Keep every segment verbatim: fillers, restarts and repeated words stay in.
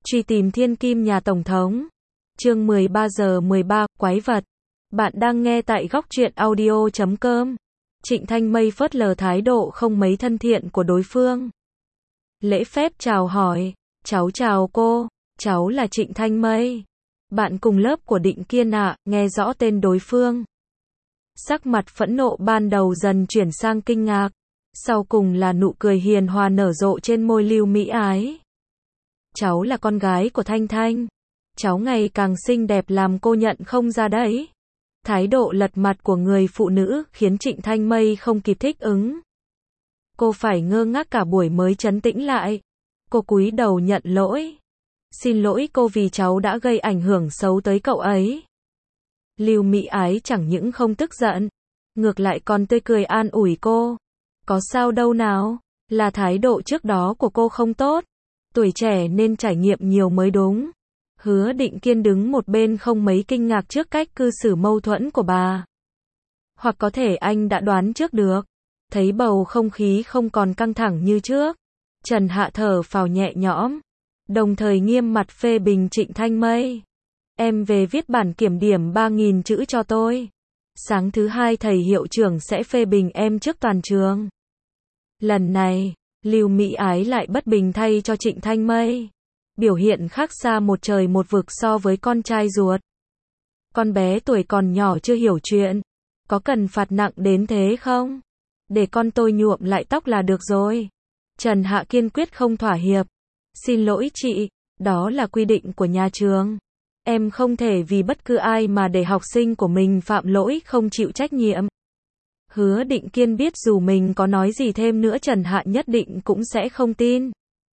Truy tìm thiên kim nhà Tổng thống. Chương mười ba giờ mười ba, quái vật. Bạn đang nghe tại góc truyện audio chấm com. Trịnh Thanh Mây phớt lờ thái độ không mấy thân thiện của đối phương. Lễ phép chào hỏi, cháu chào cô, cháu là Trịnh Thanh Mây. Bạn cùng lớp của Định Kiên ạ, nghe rõ tên đối phương. Sắc mặt phẫn nộ ban đầu dần chuyển sang kinh ngạc, sau cùng là nụ cười hiền hòa nở rộ trên môi Lưu Mỹ Ái. Cháu là con gái của Thanh Thanh. Cháu ngày càng xinh đẹp làm cô nhận không ra đấy. Thái độ lật mặt của người phụ nữ khiến Trịnh Thanh Mây không kịp thích ứng. Cô phải ngơ ngác cả buổi mới trấn tĩnh lại. Cô cúi đầu nhận lỗi. Xin lỗi cô vì cháu đã gây ảnh hưởng xấu tới cậu ấy. Lưu Mỹ Ái chẳng những không tức giận, ngược lại còn tươi cười an ủi cô. Có sao đâu nào, là thái độ trước đó của cô không tốt. Tuổi trẻ nên trải nghiệm nhiều mới đúng. Hứa Định Kiên đứng một bên không mấy kinh ngạc trước cách cư xử mâu thuẫn của bà. Hoặc có thể anh đã đoán trước được. Thấy bầu không khí không còn căng thẳng như trước, Trần Hạ thở phào nhẹ nhõm, đồng thời nghiêm mặt phê bình Trịnh Thanh Mây. Em về viết bản kiểm điểm ba nghìn chữ cho tôi. Sáng thứ hai thầy hiệu trưởng sẽ phê bình em trước toàn trường. Lần này, Lưu Mỹ Ái lại bất bình thay cho Trịnh Thanh Mây. Biểu hiện khác xa một trời một vực so với con trai ruột. Con bé tuổi còn nhỏ chưa hiểu chuyện. Có cần phạt nặng đến thế không? Để con tôi nhuộm lại tóc là được rồi. Trần Hạ kiên quyết không thỏa hiệp. Xin lỗi chị, đó là quy định của nhà trường. Em không thể vì bất cứ ai mà để học sinh của mình phạm lỗi không chịu trách nhiệm. Hứa Định Kiên biết dù mình có nói gì thêm nữa Trần Hạ nhất định cũng sẽ không tin.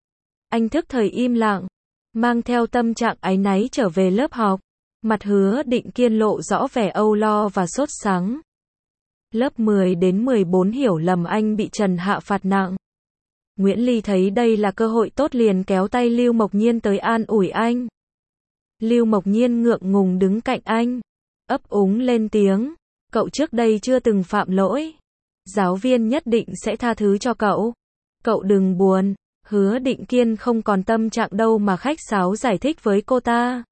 Anh thức thời im lặng, mang theo tâm trạng áy náy trở về lớp học. Mặt Hứa Định Kiên lộ rõ vẻ âu lo và sốt sắng. Lớp mười đến mười bốn hiểu lầm anh bị Trần Hạ phạt nặng. Nguyễn Ly thấy đây là cơ hội tốt liền kéo tay Lưu Mộc Nhiên tới an ủi anh. Lưu Mộc Nhiên ngượng ngùng đứng cạnh anh, ấp úng lên tiếng. Cậu trước đây chưa từng phạm lỗi. Giáo viên nhất định sẽ tha thứ cho cậu. Cậu đừng buồn. Hứa Định Kiên không còn tâm trạng đâu mà khách sáo giải thích với cô ta.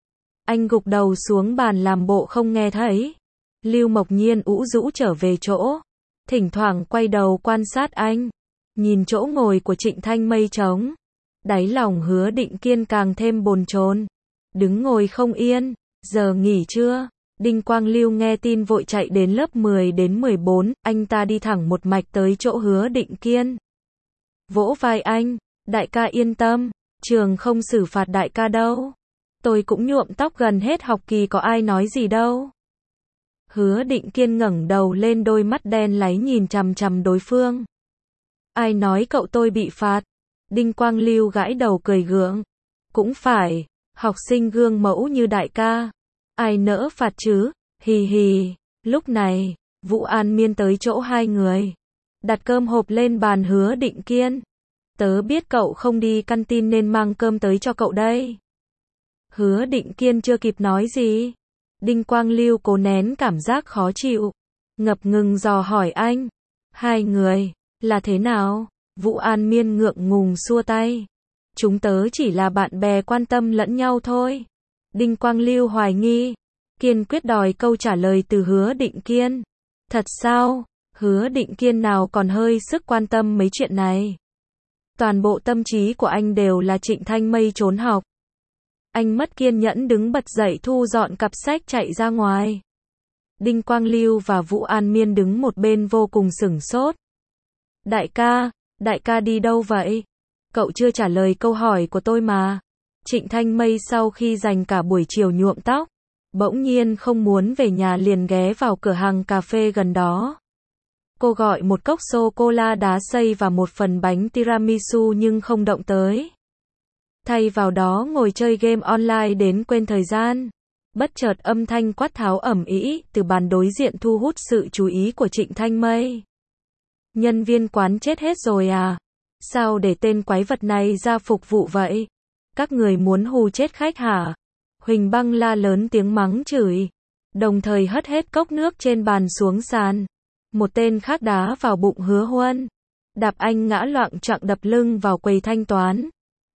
Anh gục đầu xuống bàn làm bộ không nghe thấy. Lưu Mộc Nhiên ũ rũ trở về chỗ, thỉnh thoảng quay đầu quan sát anh, nhìn chỗ ngồi của Trịnh Thanh Mây trống. Đáy lòng Hứa Định Kiên càng thêm bồn chồn, đứng ngồi không yên. Giờ nghỉ trưa, Đinh Quang Lưu nghe tin vội chạy đến lớp mười đến mười bốn, anh ta đi thẳng một mạch tới chỗ Hứa Định Kiên. Vỗ vai anh, đại ca yên tâm, trường không xử phạt đại ca đâu. Tôi cũng nhuộm tóc gần hết học kỳ có ai nói gì đâu. Hứa Định Kiên ngẩng đầu lên đôi mắt đen láy nhìn chằm chằm đối phương. Ai nói cậu tôi bị phạt? Đinh Quang Lưu gãi đầu cười gượng. Cũng phải, học sinh gương mẫu như đại ca. Ai nỡ phạt chứ? Hì hì. Lúc này, Vũ An Miên tới chỗ hai người. Đặt cơm hộp lên bàn Hứa Định Kiên. Tớ biết cậu không đi canteen nên mang cơm tới cho cậu đây. Hứa Định Kiên chưa kịp nói gì. Đinh Quang Lưu cố nén cảm giác khó chịu, ngập ngừng dò hỏi anh. Hai người, là thế nào? Vũ An Miên ngượng ngùng xua tay. Chúng tớ chỉ là bạn bè quan tâm lẫn nhau thôi. Đinh Quang Lưu hoài nghi, kiên quyết đòi câu trả lời từ Hứa Định Kiên. Thật sao? Hứa Định Kiên nào còn hơi sức quan tâm mấy chuyện này. Toàn bộ tâm trí của anh đều là Trịnh Thanh Mây trốn học. Anh mất kiên nhẫn đứng bật dậy thu dọn cặp sách chạy ra ngoài. Đinh Quang Lưu và Vũ An Miên đứng một bên vô cùng sửng sốt. Đại ca, đại ca đi đâu vậy? Cậu chưa trả lời câu hỏi của tôi mà. Trịnh Thanh Mây sau khi dành cả buổi chiều nhuộm tóc, bỗng nhiên không muốn về nhà liền ghé vào cửa hàng cà phê gần đó. Cô gọi một cốc sô-cô-la đá xay và một phần bánh tiramisu nhưng không động tới. Thay vào đó ngồi chơi game online đến quên thời gian. Bất chợt âm thanh quát tháo ầm ĩ từ bàn đối diện thu hút sự chú ý của Trịnh Thanh Mây. Nhân viên quán chết hết rồi à? Sao để tên quái vật này ra phục vụ vậy? Các người muốn hù chết khách hả? Huỳnh Băng la lớn tiếng mắng chửi, đồng thời hất hết cốc nước trên bàn xuống sàn. Một tên khác đá vào bụng Hứa Huân, đạp anh ngã loạng choạng đập lưng vào quầy thanh toán.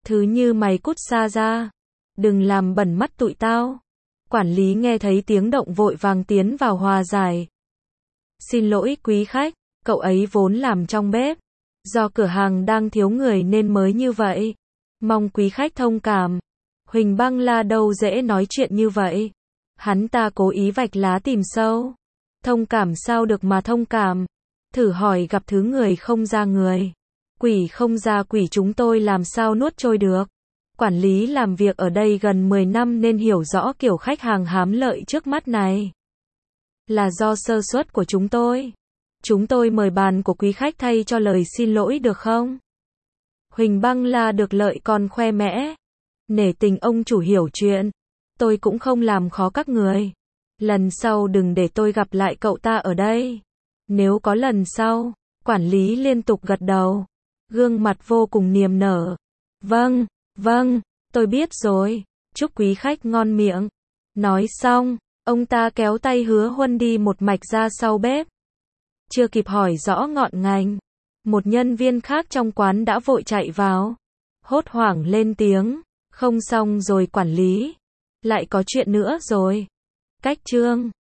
Thứ như mày cút xa ra. Đừng làm bẩn mắt tụi tao. Quản lý nghe thấy tiếng động vội vàng tiến vào hòa giải. Xin lỗi quý khách, cậu ấy vốn làm trong bếp. Do cửa hàng đang thiếu người nên mới như vậy. Mong quý khách thông cảm. Huỳnh Băng La đâu dễ nói chuyện như vậy. Hắn ta cố ý vạch lá tìm sâu. Thông cảm sao được mà thông cảm. Thử hỏi gặp thứ người không ra người. Quỷ không ra quỷ chúng tôi làm sao nuốt trôi được. Quản lý làm việc ở đây gần mười năm nên hiểu rõ kiểu khách hàng hám lợi trước mắt này. Là do sơ suất của chúng tôi. Chúng tôi mời bàn của quý khách thay cho lời xin lỗi được không? Huỳnh Băng La được lợi còn khoe mẽ. Nể tình ông chủ hiểu chuyện. Tôi cũng không làm khó các người. Lần sau đừng để tôi gặp lại cậu ta ở đây. Nếu có lần sau, quản lý liên tục gật đầu. Gương mặt vô cùng niềm nở. Vâng, vâng, tôi biết rồi. Chúc quý khách ngon miệng. Nói xong, ông ta kéo tay Hứa Huân đi một mạch ra sau bếp. Chưa kịp hỏi rõ ngọn ngành, một nhân viên khác trong quán đã vội chạy vào. Hốt hoảng lên tiếng. Không xong rồi quản lý. Lại có chuyện nữa rồi. Cách chương